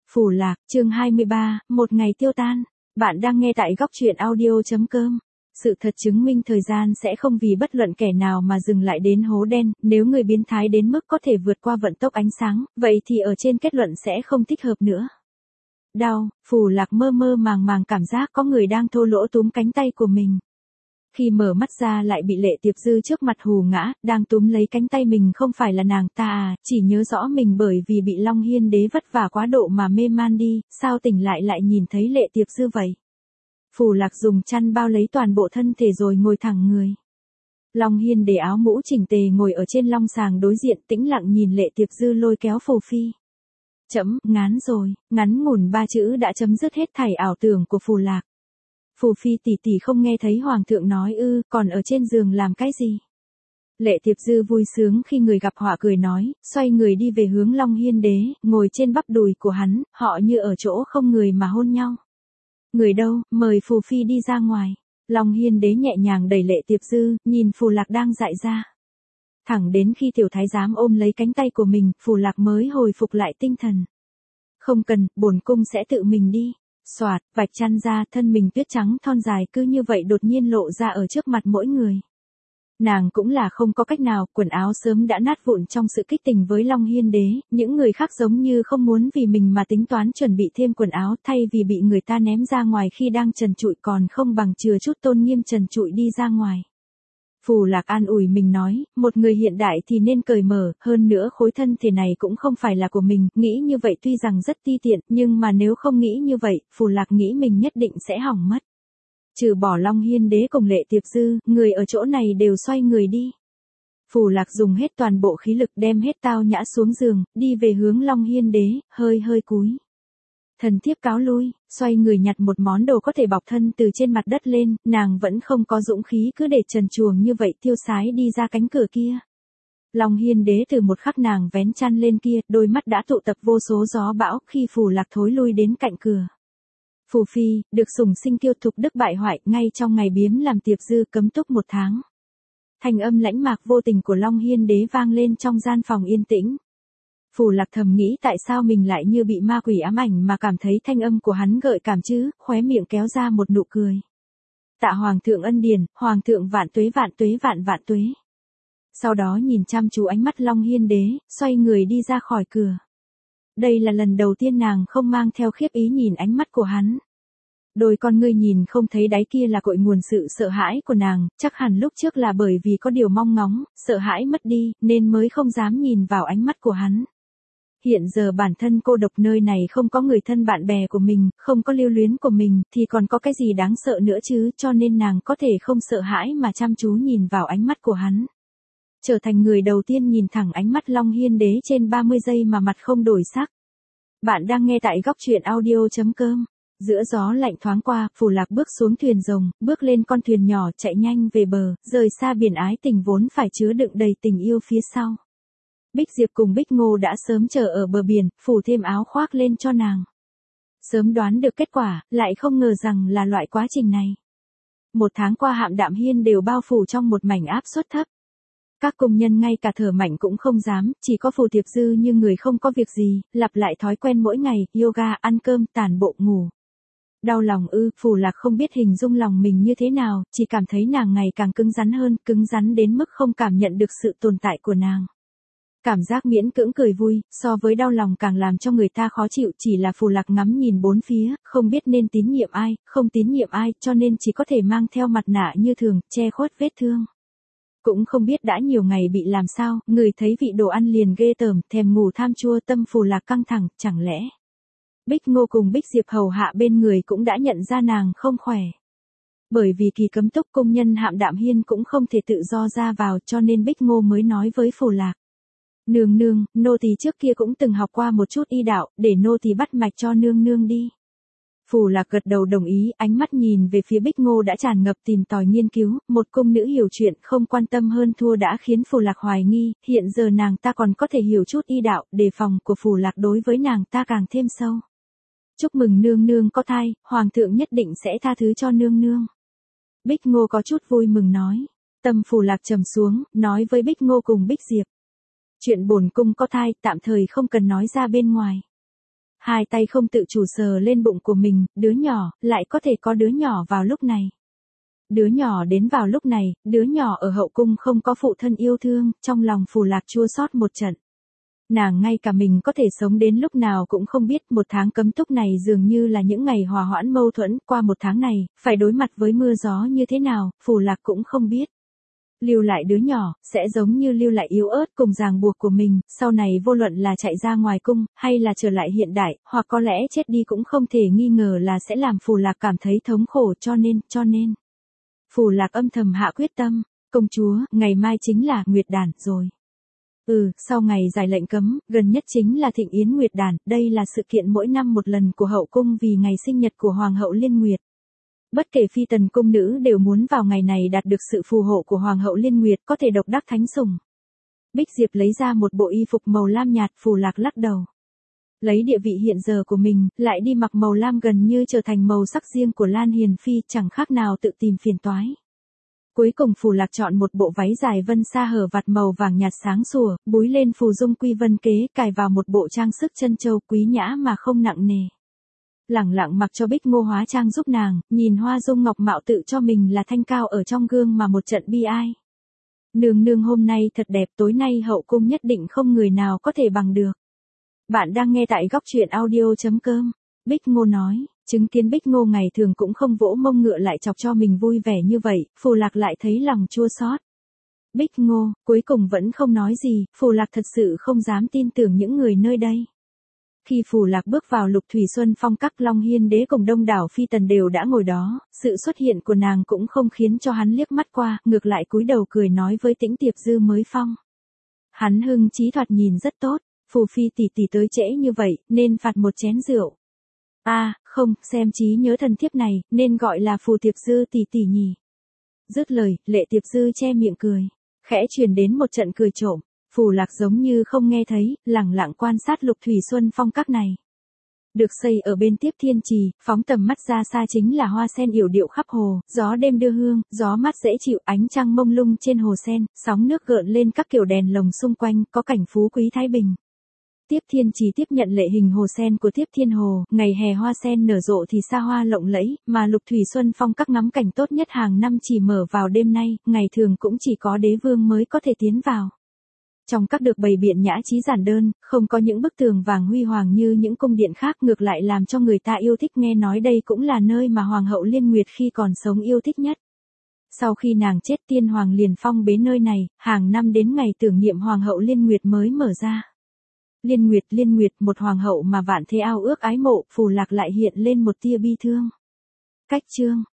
Phù Lạc, chương 23, một ngày tiêu tan. Bạn đang nghe tại góc truyện audio.com. Sự thật chứng minh thời gian sẽ không vì bất luận kẻ nào mà dừng lại đến hố đen, nếu người biến thái đến mức có thể vượt qua vận tốc ánh sáng, vậy thì ở trên kết luận sẽ không thích hợp nữa. Đau, Phù Lạc mơ mơ màng màng cảm giác có người đang thô lỗ túm cánh tay của mình. Khi mở mắt ra lại bị Lệ Tiệp Dư trước mặt hù ngã, đang túm lấy cánh tay mình không phải là nàng ta à, chỉ nhớ rõ mình bởi vì bị Long Hiên Đế vất vả quá độ mà mê man đi, sao tỉnh lại nhìn thấy Lệ Tiệp Dư vậy. Phù Lạc dùng chăn bao lấy toàn bộ thân thể rồi ngồi thẳng người. Long Hiên Đế áo mũ chỉnh tề ngồi ở trên long sàng đối diện tĩnh lặng nhìn Lệ Tiệp Dư lôi kéo Phù Phi. Ngán rồi, ngắn ngủn ba chữ đã chấm dứt hết thảy ảo tưởng của Phù Lạc. Phù Phi tỷ tỷ không nghe thấy Hoàng thượng nói ư, còn ở trên giường làm cái gì? Lệ Tiệp Dư vui sướng khi người gặp họa cười nói, xoay người đi về hướng Long Hiên Đế, ngồi trên bắp đùi của hắn, họ như ở chỗ không người mà hôn nhau. Người đâu, mời Phù Phi đi ra ngoài. Long Hiên Đế nhẹ nhàng đẩy Lệ Tiệp Dư, nhìn Phù Lạc đang dại ra. Thẳng đến khi tiểu thái giám ôm lấy cánh tay của mình, Phù Lạc mới hồi phục lại tinh thần. Không cần, bổn cung sẽ tự mình đi. Soạt, vạch chăn ra, thân mình tuyết trắng thon dài cứ như vậy đột nhiên lộ ra ở trước mặt mỗi người. Nàng cũng là không có cách nào, quần áo sớm đã nát vụn trong sự kích tình với Long Hiên Đế, những người khác giống như không muốn vì mình mà tính toán chuẩn bị thêm quần áo thay vì bị người ta ném ra ngoài khi đang trần trụi còn không bằng chừa chút tôn nghiêm trần trụi đi ra ngoài. Phù Lạc an ủi mình nói, một người hiện đại thì nên cởi mở, hơn nữa khối thân thể này cũng không phải là của mình, nghĩ như vậy tuy rằng rất ti tiện, nhưng mà nếu không nghĩ như vậy, Phù Lạc nghĩ mình nhất định sẽ hỏng mất. Trừ bỏ Long Hiên Đế cùng Lệ Tiệp Dư, người ở chỗ này đều xoay người đi. Phù Lạc dùng hết toàn bộ khí lực đem hết tao nhã xuống giường, đi về hướng Long Hiên Đế, hơi cúi. Thần thiếp cáo lui, xoay người nhặt một món đồ có thể bọc thân từ trên mặt đất lên, nàng vẫn không có dũng khí cứ để trần truồng như vậy tiêu sái đi ra cánh cửa kia. Long Hiên Đế từ một khắc nàng vén chăn lên kia, đôi mắt đã tụ tập vô số gió bão khi Phù Lạc thối lui đến cạnh cửa. Phù Phi, được sủng sinh kiêu thục đức bại hoại, ngay trong ngày biếm làm Tiệp Dư cấm túc 1 tháng. Thanh âm lãnh mạc vô tình của Long Hiên Đế vang lên trong gian phòng yên tĩnh. Phù Lạc thầm nghĩ tại sao mình lại như bị ma quỷ ám ảnh mà cảm thấy thanh âm của hắn gợi cảm chứ, khóe miệng kéo ra một nụ cười. Tạ Hoàng thượng ân điển, Hoàng thượng vạn tuế vạn tuế. Sau đó nhìn chăm chú ánh mắt Long Hiên Đế, xoay người đi ra khỏi cửa. Đây là lần đầu tiên nàng không mang theo khiếp ý nhìn ánh mắt của hắn. Đôi con ngươi nhìn không thấy đáy kia là cội nguồn sự sợ hãi của nàng, chắc hẳn lúc trước là bởi vì có điều mong ngóng, sợ hãi mất đi, nên mới không dám nhìn vào ánh mắt của hắn. Hiện giờ bản thân cô độc nơi này không có người thân bạn bè của mình, không có lưu luyến của mình, thì còn có cái gì đáng sợ nữa chứ, cho nên nàng có thể không sợ hãi mà chăm chú nhìn vào ánh mắt của hắn. Trở thành người đầu tiên nhìn thẳng ánh mắt Long Hiên Đế trên 30 giây mà mặt không đổi sắc. Bạn đang nghe tại góc truyện audio.com. Giữa gió lạnh thoáng qua, Phù Lạc bước xuống thuyền rồng, bước lên con thuyền nhỏ chạy nhanh về bờ, rời xa biển ái tình vốn phải chứa đựng đầy tình yêu phía sau. Bích Diệp cùng Bích Ngô đã sớm chờ ở bờ biển, phủ thêm áo khoác lên cho nàng. Sớm đoán được kết quả, lại không ngờ rằng là loại quá trình này. 1 tháng qua Hạm Đạm Hiên đều bao phủ trong một mảnh áp suất thấp. Các công nhân ngay cả thở mạnh cũng không dám, chỉ có Phù Tiệp Dư như người không có việc gì, lặp lại thói quen mỗi ngày, yoga, ăn cơm, tản bộ, ngủ. Đau lòng ư, Phù Lạc không biết hình dung lòng mình như thế nào, chỉ cảm thấy nàng ngày càng cứng rắn hơn, cứng rắn đến mức không cảm nhận được sự tồn tại của nàng. Cảm giác miễn cưỡng cười vui, so với đau lòng càng làm cho người ta khó chịu, chỉ là Phù Lạc ngắm nhìn bốn phía, không biết nên tín nhiệm ai, không tín nhiệm ai, cho nên chỉ có thể mang theo mặt nạ như thường, che khuất vết thương. Cũng không biết đã nhiều ngày bị làm sao, người thấy vị đồ ăn liền ghê tởm, thèm ngủ tham chua, tâm Phù Lạc căng thẳng, chẳng lẽ Bích Ngô cùng Bích Diệp hầu hạ bên người cũng đã nhận ra nàng không khỏe. Bởi vì kỳ cấm túc công nhân Hạm Đạm Hiên cũng không thể tự do ra vào cho nên Bích Ngô mới nói với Phù Lạc. Nương nương, nô tỳ trước kia cũng từng học qua một chút y đạo, để nô tỳ bắt mạch cho nương nương đi. Phù Lạc gật đầu đồng ý, ánh mắt nhìn về phía Bích Ngô đã tràn ngập tìm tòi nghiên cứu, một cung nữ hiểu chuyện không quan tâm hơn thua đã khiến Phù Lạc hoài nghi, hiện giờ nàng ta còn có thể hiểu chút y đạo, đề phòng của Phù Lạc đối với nàng ta càng thêm sâu. Chúc mừng nương nương có thai, Hoàng thượng nhất định sẽ tha thứ cho nương nương. Bích Ngô có chút vui mừng nói. Tâm Phù Lạc trầm xuống, nói với Bích Ngô cùng Bích Diệp. Chuyện bổn cung có thai, tạm thời không cần nói ra bên ngoài. Hai tay không tự chủ sờ lên bụng của mình, đứa nhỏ, lại có thể có đứa nhỏ vào lúc này. Đứa nhỏ đến vào lúc này, đứa nhỏ ở hậu cung không có phụ thân yêu thương, trong lòng Phù Lạc chua xót một trận. Nàng ngay cả mình có thể sống đến lúc nào cũng không biết, một tháng cấm túc này dường như là những ngày hòa hoãn mâu thuẫn, qua một tháng này, phải đối mặt với mưa gió như thế nào, Phù Lạc cũng không biết. Lưu lại đứa nhỏ, sẽ giống như lưu lại yếu ớt cùng ràng buộc của mình, sau này vô luận là chạy ra ngoài cung, hay là trở lại hiện đại, hoặc có lẽ chết đi cũng không thể nghi ngờ là sẽ làm Phù Lạc cảm thấy thống khổ, cho nên. Phù Lạc âm thầm hạ quyết tâm, công chúa, ngày mai chính là Nguyệt Đản rồi. Sau ngày giải lệnh cấm, gần nhất chính là thịnh yến Nguyệt Đản, đây là sự kiện mỗi năm một lần của hậu cung vì ngày sinh nhật của Hoàng hậu Liên Nguyệt. Bất kể phi tần cung nữ đều muốn vào ngày này đạt được sự phù hộ của Hoàng hậu Liên Nguyệt, có thể độc đắc thánh sủng. Bích Diệp lấy ra một bộ y phục màu lam nhạt, Phù Lạc lắc đầu. Lấy địa vị hiện giờ của mình, lại đi mặc màu lam gần như trở thành màu sắc riêng của Lan Hiền Phi, chẳng khác nào tự tìm phiền toái. Cuối cùng Phù Lạc chọn một bộ váy dài vân sa hở vạt màu vàng nhạt sáng sủa, búi lên phù dung quy vân kế, cài vào một bộ trang sức chân châu quý nhã mà không nặng nề. Lẳng lặng mặc cho Bích Ngô hóa trang giúp nàng, nhìn hoa dung ngọc mạo tự cho mình là thanh cao ở trong gương mà một trận bi ai. Nương nương hôm nay thật đẹp, tối nay hậu cung nhất định không người nào có thể bằng được. Bạn đang nghe tại góc truyện audio.com. Bích Ngô nói, chứng kiến Bích Ngô ngày thường cũng không vỗ mông ngựa lại chọc cho mình vui vẻ như vậy, Phù Lạc lại thấy lòng chua xót. Bích Ngô, cuối cùng vẫn không nói gì, Phù Lạc thật sự không dám tin tưởng những người nơi đây. Khi Phù Lạc bước vào Lục Thủy Xuân Phong các, Long Hiên Đế cùng đông đảo phi tần đều đã ngồi đó, sự xuất hiện của nàng cũng không khiến cho hắn liếc mắt qua, ngược lại cúi đầu cười nói với Tĩnh Tiệp Dư mới phong. Hắn hưng chí thoạt nhìn rất tốt, Phù Phi tỷ tỷ tới trễ như vậy, nên phạt một chén rượu. Không, xem trí nhớ thần thiếp này, nên gọi là Phù Tiệp Dư tỷ tỷ nhỉ. Dứt lời, Lệ Tiệp Dư che miệng cười, khẽ truyền đến một trận cười trộm. Phù Lạc giống như không nghe thấy, lẳng lặng quan sát Lục Thủy Xuân Phong các này. Được xây ở bên Tiếp Thiên Trì, phóng tầm mắt ra xa chính là hoa sen yểu điệu khắp hồ, gió đêm đưa hương, gió mát dễ chịu, ánh trăng mông lung trên hồ sen, sóng nước gợn lên các kiểu đèn lồng xung quanh, có cảnh phú quý thái bình. Tiếp Thiên Trì tiếp nhận lệ hình hồ sen của Tiếp Thiên Hồ, ngày hè hoa sen nở rộ thì xa hoa lộng lẫy, mà Lục Thủy Xuân Phong các ngắm cảnh tốt nhất hàng năm chỉ mở vào đêm nay, ngày thường cũng chỉ có đế vương mới có thể tiến vào. Trong các được bày biện nhã trí giản đơn, không có những bức tường vàng huy hoàng như những cung điện khác, ngược lại làm cho người ta yêu thích, nghe nói đây cũng là nơi mà Hoàng hậu Liên Nguyệt khi còn sống yêu thích nhất. Sau khi nàng chết, Tiên Hoàng liền phong bế nơi này, hàng năm đến ngày tưởng niệm Hoàng hậu Liên Nguyệt mới mở ra. Liên Nguyệt, một hoàng hậu mà vạn thế ao ước ái mộ, Phù Lạc lại hiện lên một tia bi thương. Cách chương